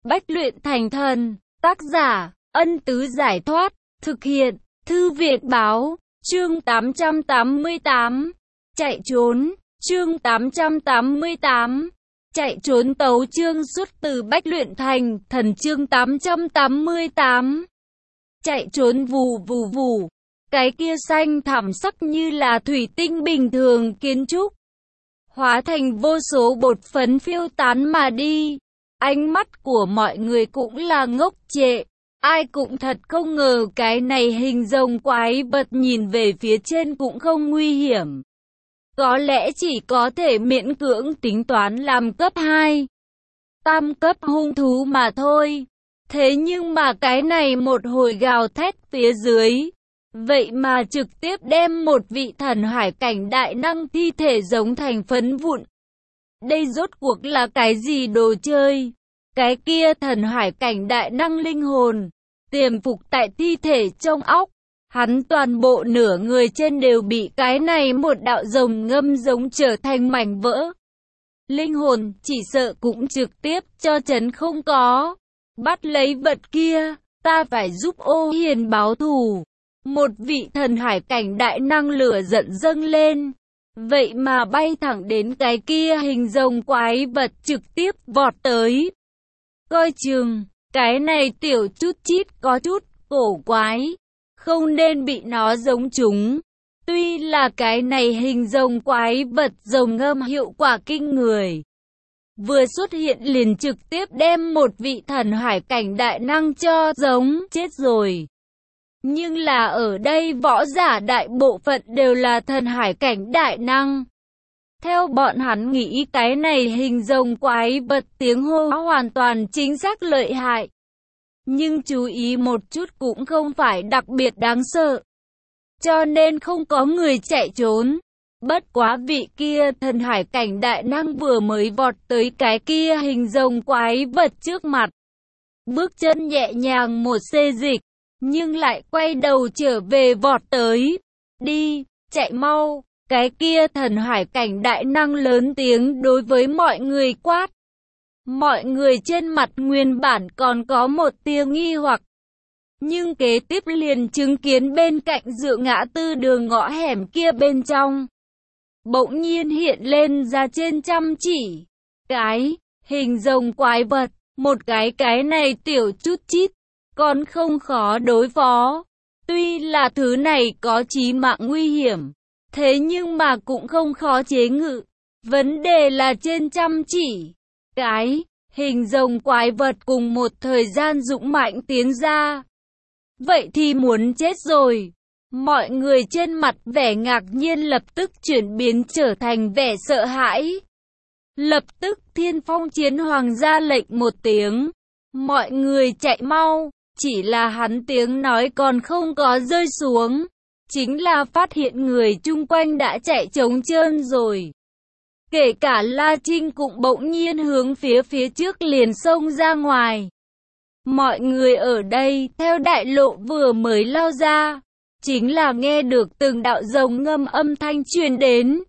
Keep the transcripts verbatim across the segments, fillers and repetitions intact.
Bách luyện thành thần. Tác giả, Ân Tứ Giải Thoát. Thực hiện, Thư Việt Báo. Chương tám trăm tám mươi tám. Chạy trốn. Chương tám trăm tám mươi tám. Chạy trốn. Tấu chương xuất từ Bách luyện thành thần. Chương tám trăm tám mươi tám. Chạy trốn. Vù vù vù. Cái kia xanh thẳm sắc như là thủy tinh bình thường kiến trúc, hóa thành vô số bột phấn phiêu tán mà đi. Ánh mắt của mọi người cũng là ngốc trệ. Ai cũng thật không ngờ cái này hình rồng quái vật nhìn về phía trên cũng không nguy hiểm. Có lẽ chỉ có thể miễn cưỡng tính toán làm cấp hai, tam cấp hung thú mà thôi. Thế nhưng mà cái này một hồi gào thét phía dưới, vậy mà trực tiếp đem một vị thần hải cảnh đại năng thi thể giống thành phấn vụn. Đây rốt cuộc là cái gì đồ chơi? Cái kia thần hải cảnh đại năng linh hồn tiềm phục tại thi thể trong óc, hắn toàn bộ nửa người trên đều bị cái này một đạo rồng ngâm giống trở thành mảnh vỡ. Linh hồn chỉ sợ cũng trực tiếp cho chấn không có. Bắt lấy vật kia, ta phải giúp Ô Hiền báo thù. Một vị thần hải cảnh đại năng lửa giận dâng lên, vậy mà bay thẳng đến cái kia hình rồng quái vật trực tiếp vọt tới. Coi chừng, cái này tiểu chút chít có chút cổ quái, không nên bị nó giống chúng. Tuy là cái này hình rồng quái vật rồng ngâm hiệu quả kinh người, vừa xuất hiện liền trực tiếp đem một vị thần hải cảnh đại năng cho giống chết rồi. Nhưng là ở đây võ giả đại bộ phận đều là thần hải cảnh đại năng. Theo bọn hắn nghĩ cái này hình rồng quái vật tiếng hô hoàn toàn chính xác lợi hại. Nhưng chú ý một chút cũng không phải đặc biệt đáng sợ, cho nên không có người chạy trốn. Bất quá vị kia thần hải cảnh đại năng vừa mới vọt tới cái kia hình rồng quái vật trước mặt, bước chân nhẹ nhàng một xê dịch, nhưng lại quay đầu trở về vọt tới. Đi, chạy mau. Cái kia thần hải cảnh đại năng lớn tiếng đối với mọi người quát. Mọi người trên mặt nguyên bản còn có một tia nghi hoặc, nhưng kế tiếp liền chứng kiến bên cạnh dựa ngã tư đường ngõ hẻm kia bên trong, bỗng nhiên hiện lên ra trên trăm chỉ cái hình rồng quái vật. Một cái cái này tiểu chút chít còn không khó đối phó. Tuy là thứ này có chí mạng nguy hiểm, thế nhưng mà cũng không khó chế ngự. Vấn đề là trên trăm chỉ cái hình rồng quái vật cùng một thời gian dũng mạnh tiến ra. Vậy thì muốn chết rồi. Mọi người trên mặt vẻ ngạc nhiên lập tức chuyển biến trở thành vẻ sợ hãi. Lập tức Thiên Phong Chiến Hoàng ra lệnh một tiếng, mọi người chạy mau. Chỉ là hắn tiếng nói còn không có rơi xuống, chính là phát hiện người chung quanh đã chạy trống trơn rồi. Kể cả La Trinh cũng bỗng nhiên hướng phía phía trước liền xông ra ngoài. Mọi người ở đây theo đại lộ vừa mới lao ra, chính là nghe được từng đạo rồng ngâm âm thanh truyền đến.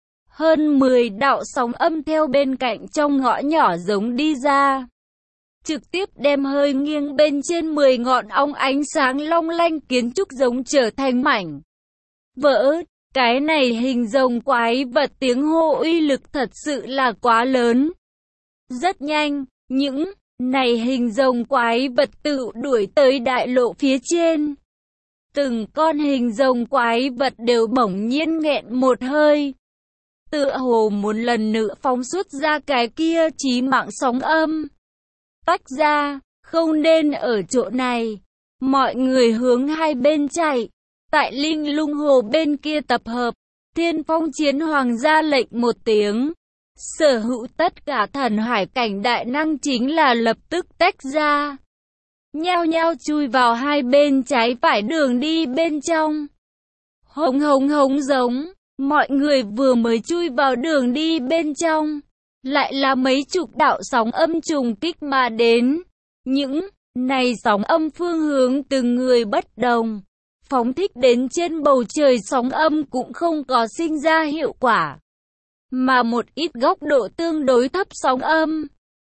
Hơn mười đạo sóng âm theo bên cạnh trong ngõ nhỏ giống đi ra, trực tiếp đem hơi nghiêng bên trên mười ngọn ong ánh sáng long lanh kiến trúc giống trở thành mảnh vỡ. Cái này hình rồng quái vật tiếng hô uy lực thật sự là quá lớn. Rất nhanh, những này hình rồng quái vật tự đuổi tới đại lộ phía trên. Từng con hình rồng quái vật đều bỗng nhiên nghẹn một hơi, tựa hồ muốn lần nữa phóng xuất ra cái kia chí mạng sóng âm. Tách ra, không nên ở chỗ này. Mọi người hướng hai bên chạy. Tại Linh Lung Hồ bên kia tập hợp. Thiên Phong Chiến Hoàng ra lệnh một tiếng. Sở hữu tất cả thần hải cảnh đại năng chính là lập tức tách ra, nhao nhao chui vào hai bên trái phải đường đi bên trong. Hống hống hống giống. Mọi người vừa mới chui vào đường đi bên trong, lại là mấy chục đạo sóng âm trùng kích mà đến. Những này sóng âm phương hướng từng người bất đồng, phóng thích đến trên bầu trời sóng âm cũng không có sinh ra hiệu quả, mà một ít góc độ tương đối thấp sóng âm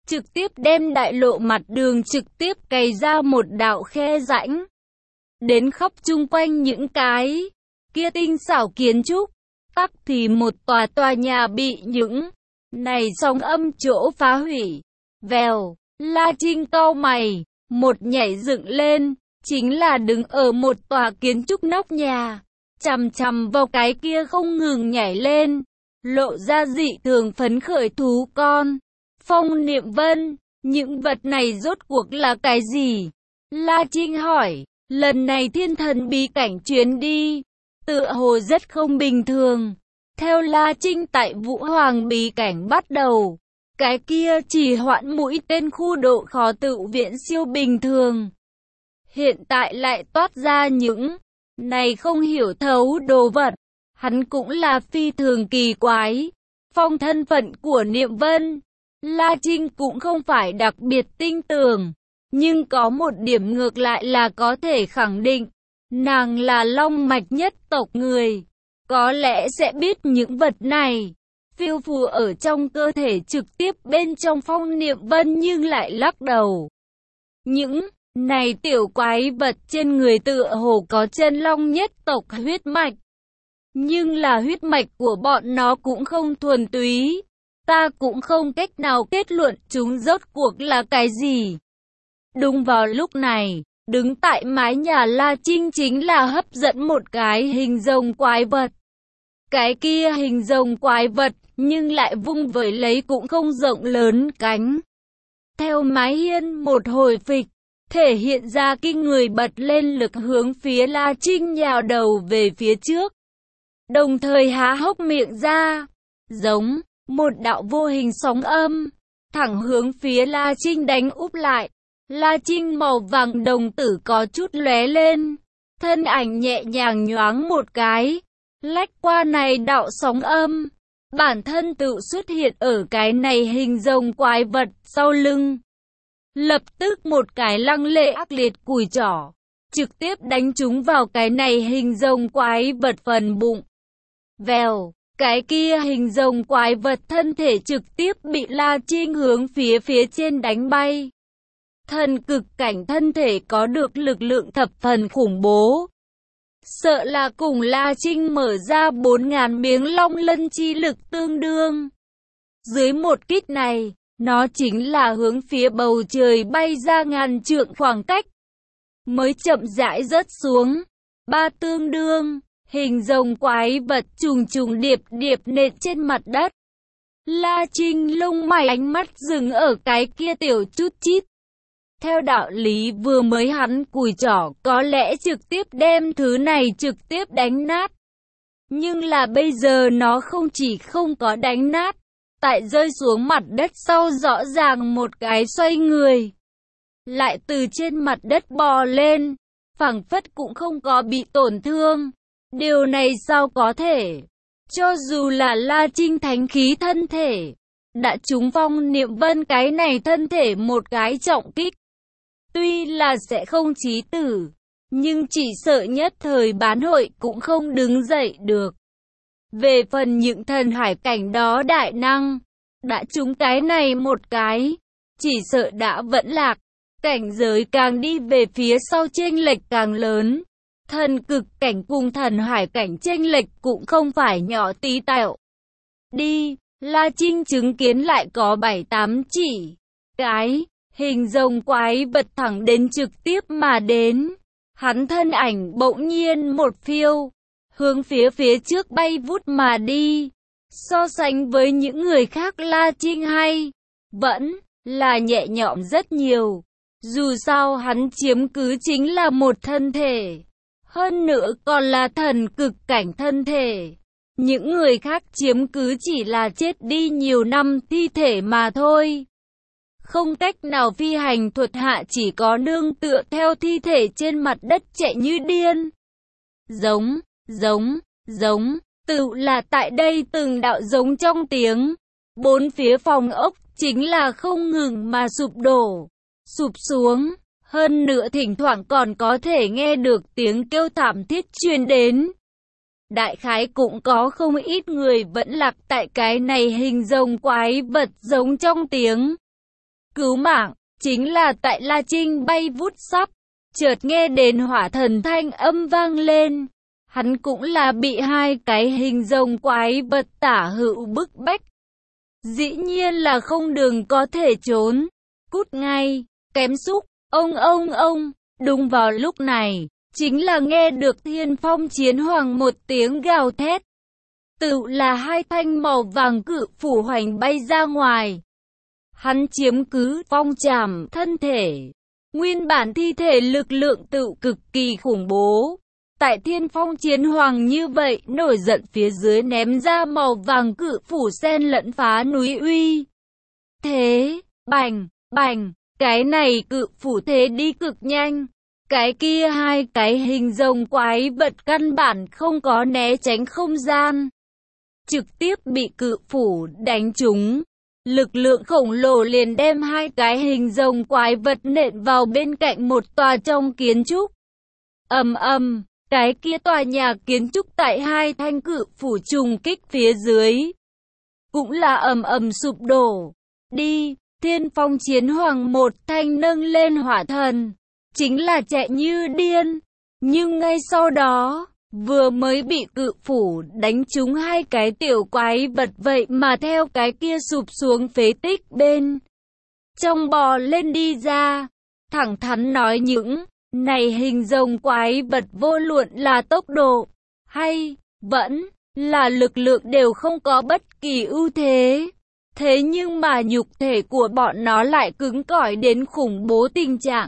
trực tiếp đem đại lộ mặt đường trực tiếp cày ra một đạo khe rãnh. Đến khắp chung quanh những cái kia tinh xảo kiến trúc, tắc thì một tòa tòa nhà bị những này sóng âm chỗ phá hủy. Vèo, La Trinh cau mày, một nhảy dựng lên, chính là đứng ở một tòa kiến trúc nóc nhà, chằm chằm vào cái kia không ngừng nhảy lên, lộ ra dị thường phấn khởi thú con. Phong Niệm Vân, những vật này rốt cuộc là cái gì? La Trinh hỏi, lần này thiên thần bí cảnh chuyến đi, tựa hồ rất không bình thường. Theo La Trinh tại Vũ Hoàng bí cảnh bắt đầu, cái kia chỉ hoãn mũi tên khu độ khó tự viện siêu bình thường. Hiện tại lại toát ra những này không hiểu thấu đồ vật, hắn cũng là phi thường kỳ quái. Phong thân phận của Niệm Vân, La Trinh cũng không phải đặc biệt tin tưởng, nhưng có một điểm ngược lại là có thể khẳng định, nàng là long mạch nhất tộc người, có lẽ sẽ biết những vật này. Phiêu phù ở trong cơ thể trực tiếp bên trong Phong Niệm Vân nhưng lại lắc đầu. Những này tiểu quái vật trên người tựa hồ có chân long nhất tộc huyết mạch, nhưng là huyết mạch của bọn nó cũng không thuần túy. Ta cũng không cách nào kết luận chúng rốt cuộc là cái gì. Đúng vào lúc này, đứng tại mái nhà La Trinh chính là hấp dẫn một cái hình rồng quái vật. Cái kia hình rồng quái vật, nhưng lại vung vẩy lấy cũng không rộng lớn cánh. Theo mái hiên một hồi phịch, thể hiện ra kinh người bật lên lực hướng phía La Trinh nhào đầu về phía trước. Đồng thời há hốc miệng ra, giống một đạo vô hình sóng âm, thẳng hướng phía La Trinh đánh úp lại. La Trinh màu vàng đồng tử có chút lóe lên, thân ảnh nhẹ nhàng nhoáng một cái, lách qua này đạo sóng âm, bản thân tự xuất hiện ở cái này hình rồng quái vật sau lưng. Lập tức một cái lăng lệ ác liệt cùi trỏ, trực tiếp đánh trúng vào cái này hình rồng quái vật phần bụng. Vèo, cái kia hình rồng quái vật thân thể trực tiếp bị La Trinh hướng phía phía trên đánh bay. Thần cực cảnh thân thể có được lực lượng thập phần khủng bố. Sợ là cùng La Trinh mở ra bốn ngàn miếng long lân chi lực tương đương. Dưới một kích này, nó chính là hướng phía bầu trời bay ra ngàn trượng khoảng cách, mới chậm rãi rớt xuống. Ba tương đương, hình rồng quái vật trùng trùng điệp điệp nện trên mặt đất. La Trinh lông mày ánh mắt dừng ở cái kia tiểu chút chít. Theo đạo lý vừa mới hắn cùi trỏ có lẽ trực tiếp đem thứ này trực tiếp đánh nát. Nhưng là bây giờ nó không chỉ không có đánh nát, tại rơi xuống mặt đất sau rõ ràng một cái xoay người, lại từ trên mặt đất bò lên, phảng phất cũng không có bị tổn thương. Điều này sao có thể? Cho dù là La Trinh thánh khí thân thể, đã trúng Phong Niệm Vân cái này thân thể một cái trọng kích. Tuy là sẽ không chí tử, nhưng chỉ sợ nhất thời bán hội cũng không đứng dậy được. Về phần những thần hải cảnh đó đại năng, đã trúng cái này một cái, chỉ sợ đã vẫn lạc, cảnh giới càng đi về phía sau chênh lệch càng lớn. Thần cực cảnh cùng thần hải cảnh chênh lệch cũng không phải nhỏ tí tẹo. Đi, La Trinh chứng kiến lại có bảy tám chỉ cái hình rồng quái vật thẳng đến trực tiếp mà đến. Hắn thân ảnh bỗng nhiên một phiêu, hướng phía phía trước bay vút mà đi. So sánh với những người khác La Trinh hay vẫn là nhẹ nhõm rất nhiều. Dù sao hắn chiếm cứ chính là một thân thể, hơn nữa còn là thần cực cảnh thân thể. Những người khác chiếm cứ chỉ là chết đi nhiều năm thi thể mà thôi. Không cách nào phi hành thuật hạ, chỉ có nương tựa theo thi thể trên mặt đất chạy như điên. Giống, giống, giống, tự là tại đây từng đạo giống trong tiếng. Bốn phía phòng ốc chính là không ngừng mà sụp đổ, sụp xuống. Hơn nữa thỉnh thoảng còn có thể nghe được tiếng kêu thảm thiết truyền đến. Đại khái cũng có không ít người vẫn lạc tại cái này hình rồng quái vật giống trong tiếng. cứu mạng, chính là tại La Trinh bay vút sắp, chợt nghe đến hỏa thần thanh âm vang lên. Hắn cũng là bị hai cái hình rồng quái vật tả hữu bức bách. Dĩ nhiên là không đường có thể trốn. Cút ngay, kém xúc, ông ông ông. Đúng vào lúc này, chính là nghe được Thiên Phong Chiến Hoàng một tiếng gào thét. Tự là hai thanh màu vàng cự phủ hoành bay ra ngoài. Hắn chiếm cứ phong trảm thân thể. Nguyên bản thi thể lực lượng tự cực kỳ khủng bố. Tại Thiên Phong Chiến Hoàng như vậy, nổi giận phía dưới ném ra màu vàng cự phủ sen lẫn phá núi uy. Thế, bành, bành, cái này cự phủ thế đi cực nhanh. Cái kia hai cái hình rồng quái vật căn bản không có né tránh không gian. Trực tiếp bị cự phủ đánh trúng. Lực lượng khổng lồ liền đem hai cái hình rồng quái vật nện vào bên cạnh một tòa trong kiến trúc. Ầm ầm, cái kia tòa nhà kiến trúc tại hai thanh cự phủ trùng kích phía dưới cũng là ầm ầm sụp đổ. Đi, Thiên Phong Chiến Hoàng một thanh nâng lên hỏa thần, chính là chạy như điên, nhưng ngay sau đó, vừa mới bị cự phủ đánh trúng hai cái tiểu quái vật vậy mà theo cái kia sụp xuống phế tích bên trong bò lên đi ra. Thẳng thắn nói những này hình rồng quái vật vô luận là tốc độ hay vẫn là lực lượng đều không có bất kỳ ưu thế. Thế nhưng mà nhục thể của bọn nó lại cứng cỏi đến khủng bố tình trạng.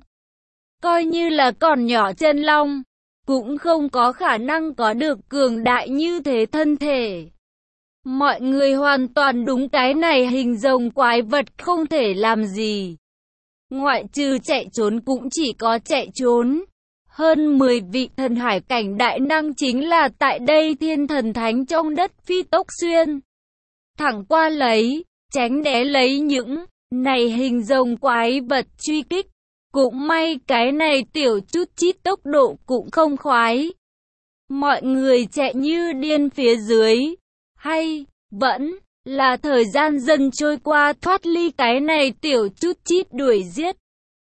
Coi như là còn nhỏ chân long, cũng không có khả năng có được cường đại như thế thân thể. Mọi người hoàn toàn đúng cái này hình rồng quái vật không thể làm gì. Ngoại trừ chạy trốn cũng chỉ có chạy trốn. Hơn mười vị thần hải cảnh đại năng chính là tại đây thiên thần thánh trong đất phi tốc xuyên. Thẳng qua lấy, tránh né lấy những này hình rồng quái vật truy kích. Cũng may cái này tiểu chút chít tốc độ cũng không khoái. Mọi người chạy như điên phía dưới. Hay, vẫn là thời gian dần trôi qua thoát ly cái này tiểu chút chít đuổi giết.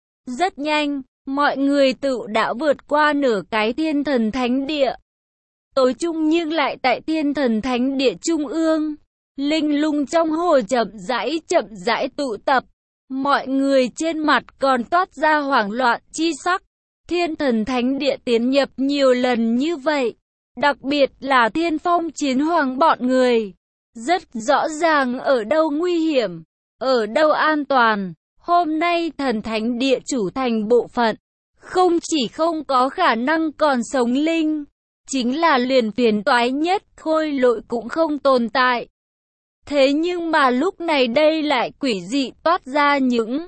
Rất nhanh, mọi người tự đã vượt qua nửa cái thiên thần thánh địa. Tối chung nhưng lại tại thiên thần thánh địa trung ương. Linh lung trong hồ chậm rãi chậm rãi tụ tập. Mọi người trên mặt còn toát ra hoảng loạn chi sắc. Thiên thần thánh địa tiến nhập nhiều lần như vậy. Đặc biệt là Thiên Phong Chiến Hoàng bọn người. Rất rõ ràng ở đâu nguy hiểm, ở đâu an toàn. Hôm nay thần thánh địa chủ thành bộ phận. Không chỉ không có khả năng còn sống linh. Chính là liền phiền toái nhất khôi lỗi cũng không tồn tại. Thế nhưng mà lúc này đây lại quỷ dị toát ra những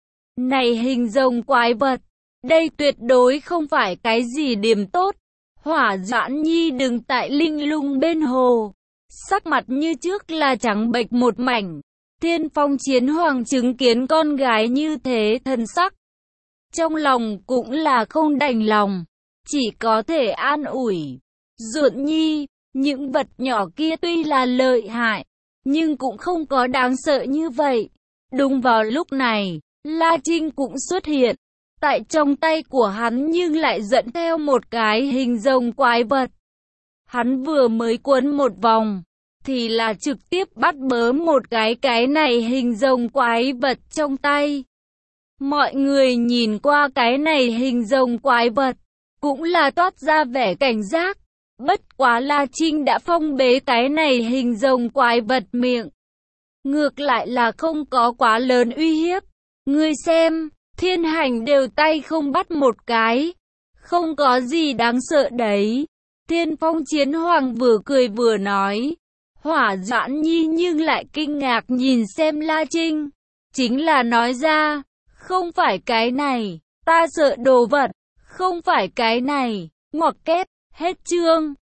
này hình rồng quái vật. Đây tuyệt đối không phải cái gì điểm tốt. Hỏa Doãn Nhi đứng tại linh lung bên hồ. Sắc mặt như trước là trắng bệch một mảnh. Thiên Phong Chiến Hoàng chứng kiến con gái như thế thân sắc. Trong lòng cũng là không đành lòng. Chỉ có thể an ủi. Duộn Nhi, những vật nhỏ kia tuy là lợi hại. Nhưng cũng không có đáng sợ như vậy. Đúng vào lúc này, La Trinh cũng xuất hiện. Tại trong tay của hắn nhưng lại dẫn theo một cái hình rồng quái vật. Hắn vừa mới quấn một vòng, thì là trực tiếp bắt bớ một cái cái này hình rồng quái vật trong tay. Mọi người nhìn qua cái này hình rồng quái vật, cũng là toát ra vẻ cảnh giác. Bất quá La Trinh đã phong bế cái này hình rồng quái vật miệng. Ngược lại là không có quá lớn uy hiếp. Ngươi xem, thiên hành đều tay không bắt một cái. Không có gì đáng sợ đấy. Thiên Phong Chiến Hoàng vừa cười vừa nói. Hỏa Doãn Nhi nhưng lại kinh ngạc nhìn xem La Trinh. Chính là nói ra, không phải cái này, ta sợ đồ vật, không phải cái này, ngoặc kép, hết chương.